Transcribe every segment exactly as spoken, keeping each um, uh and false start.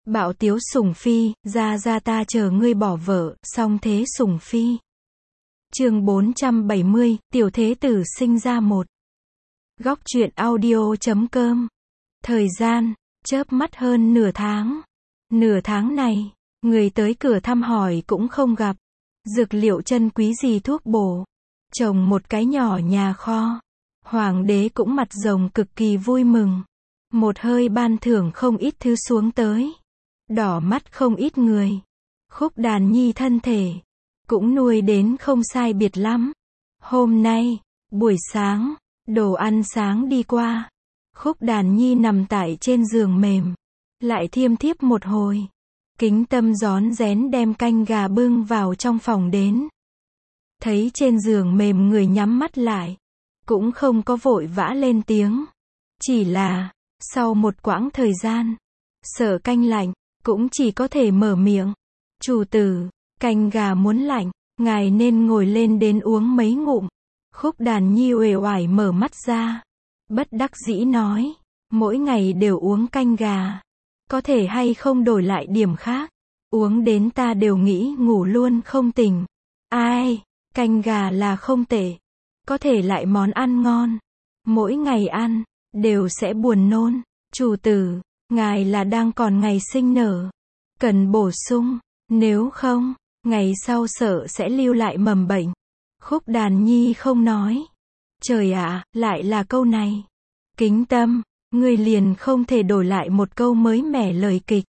Bạo tiếu sủng phi, ra ra ta chờ ngươi bỏ vợ, song thế sủng phi. Chương bốn trăm bảy mươi, tiểu thế tử sinh ra một. Góc truyện audio chấm com. Thời gian, chớp mắt hơn nửa tháng. Nửa tháng này, người tới cửa thăm hỏi cũng không gặp. Dược liệu chân quý gì thuốc bổ. Trồng một cái nhỏ nhà kho. Hoàng đế cũng mặt rồng cực kỳ vui mừng. Một hơi ban thưởng không ít thứ xuống tới. Đỏ mắt không ít người. Khúc Đàn Nhi thân thể cũng nuôi đến không sai biệt lắm. Hôm nay, buổi sáng, đồ ăn sáng đi qua. Khúc Đàn Nhi nằm tại trên giường mềm. Lại thiêm thiếp một hồi. Kính Tâm rón rén đem canh gà bưng vào trong phòng đến. Thấy trên giường mềm người nhắm mắt lại. Cũng không có vội vã lên tiếng. Chỉ là, sau một quãng thời gian, sợ canh lạnh, cũng chỉ có thể mở miệng. Chủ tử, canh gà muốn lạnh, ngài nên ngồi lên đến uống mấy ngụm. Khúc Đàn Nhi uể oải mở mắt ra. Bất đắc dĩ nói, mỗi ngày đều uống canh gà. Có thể hay không đổi lại điểm khác. Uống đến ta đều nghĩ ngủ luôn không tỉnh. Ai, canh gà là không tệ. Có thể lại món ăn ngon. Mỗi ngày ăn, đều sẽ buồn nôn. Chủ tử, ngài là đang còn ngày sinh nở. Cần bổ sung, nếu không, ngày sau sợ sẽ lưu lại mầm bệnh. Khúc Đàn Nhi không nói. Trời ạ, lại là câu này. Kính Tâm, ngươi liền không thể đổi lại một câu mới mẻ lời kịch.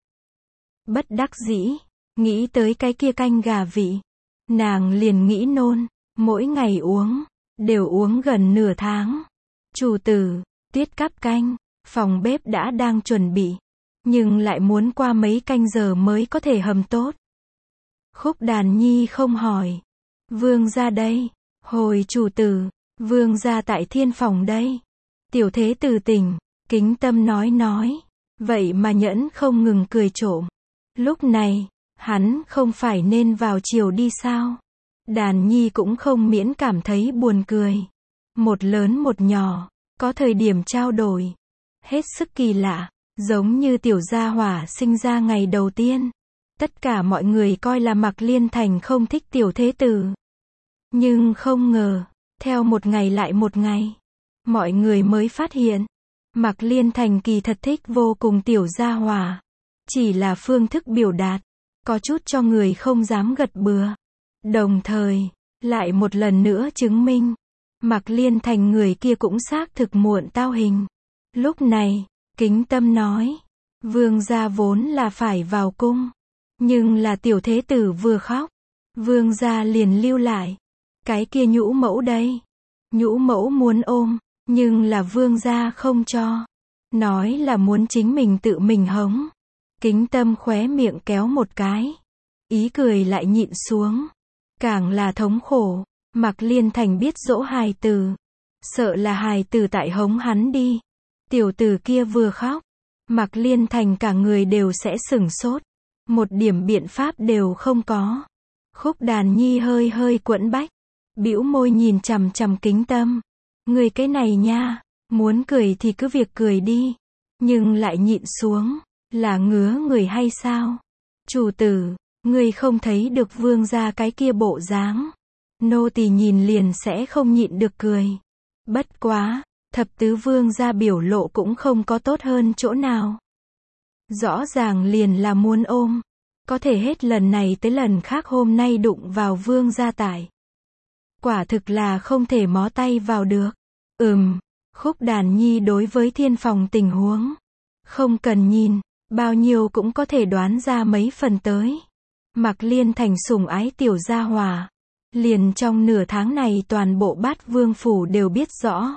Bất đắc dĩ, nghĩ tới cái kia canh gà vị. Nàng liền nghĩ nôn, mỗi ngày uống, đều uống gần nửa tháng. Chủ tử, tiết cắp canh, phòng bếp đã đang chuẩn bị. Nhưng lại muốn qua mấy canh giờ mới có thể hầm tốt. Khúc Đàn Nhi không hỏi. Vương gia đây. Hồi chủ tử, vương gia tại thiên phòng đây. Tiểu thế tử tỉnh, Kính Tâm nói nói. Vậy mà nhẫn không ngừng cười trộm. Lúc này, hắn không phải nên vào chiều đi sao? Đàn Nhi cũng không miễn cảm thấy buồn cười. Một lớn một nhỏ, có thời điểm trao đổi. Hết sức kỳ lạ, giống như tiểu gia hỏa sinh ra ngày đầu tiên. Tất cả mọi người coi là Mạc Liên Thành không thích tiểu thế tử. Nhưng không ngờ, theo một ngày lại một ngày, mọi người mới phát hiện, Mạc Liên Thành kỳ thật thích vô cùng tiểu gia hỏa. Chỉ là phương thức biểu đạt, có chút cho người không dám gật bừa. Đồng thời, lại một lần nữa chứng minh, Mạc Liên Thành người kia cũng xác thực muộn tao hình. Lúc này, Kính Tâm nói, vương gia vốn là phải vào cung. Nhưng là tiểu thế tử vừa khóc, vương gia liền lưu lại. Cái kia nhũ mẫu đây. Nhũ mẫu muốn ôm, nhưng là vương gia không cho. Nói là muốn chính mình tự mình hống. Kính Tâm khóe miệng kéo một cái. Ý cười lại nhịn xuống. Càng là thống khổ. Mạc Liên Thành biết dỗ hài tử. Sợ là hài tử tại hống hắn đi. Tiểu tử kia vừa khóc. Mạc Liên Thành cả người đều sẽ sửng sốt. Một điểm biện pháp đều không có. Khúc Đàn Nhi hơi hơi quẫn bách. Bĩu môi nhìn chằm chằm Kính Tâm. Người cái này nha. Muốn cười thì cứ việc cười đi. Nhưng lại nhịn xuống. Là ngứa người hay sao? Chủ tử, người không thấy được vương gia cái kia bộ dáng. Nô tỳ nhìn liền sẽ không nhịn được cười. Bất quá, thập tứ vương gia biểu lộ cũng không có tốt hơn chỗ nào. Rõ ràng liền là muốn ôm. Có thể hết lần này tới lần khác hôm nay đụng vào vương gia tải. Quả thực là không thể mó tay vào được. Ừm, Khúc Đàn Nhi đối với thiên phòng tình huống. Không cần nhìn, bao nhiêu cũng có thể đoán ra mấy phần tới. Mạc Liên Thành sủng ái tiểu gia hỏa. Liền trong nửa tháng này toàn bộ Bát Vương phủ đều biết rõ.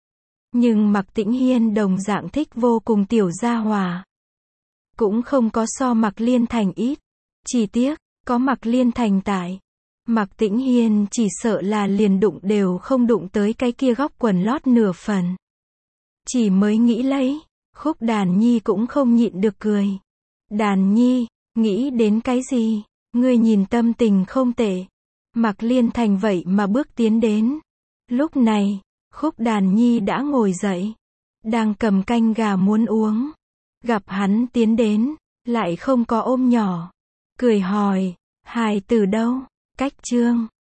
Nhưng Mạc Tĩnh Hiên đồng dạng thích vô cùng tiểu gia hỏa. Cũng không có so Mạc Liên Thành ít. Chỉ tiếc, có Mạc Liên Thành tại. Mạc Tĩnh Hiên chỉ sợ là liền đụng đều không đụng tới cái kia góc quần lót nửa phần. Chỉ mới nghĩ lấy, Khúc Đàn Nhi cũng không nhịn được cười. Đàn Nhi, nghĩ đến cái gì? Ngươi nhìn tâm tình không tệ. Mạc Liên Thành vậy mà bước tiến đến. Lúc này, Khúc Đàn Nhi đã ngồi dậy. Đang cầm canh gà muốn uống. Gặp hắn tiến đến, lại không có ôm nhỏ. Cười hỏi, hài tử đâu? Cách chương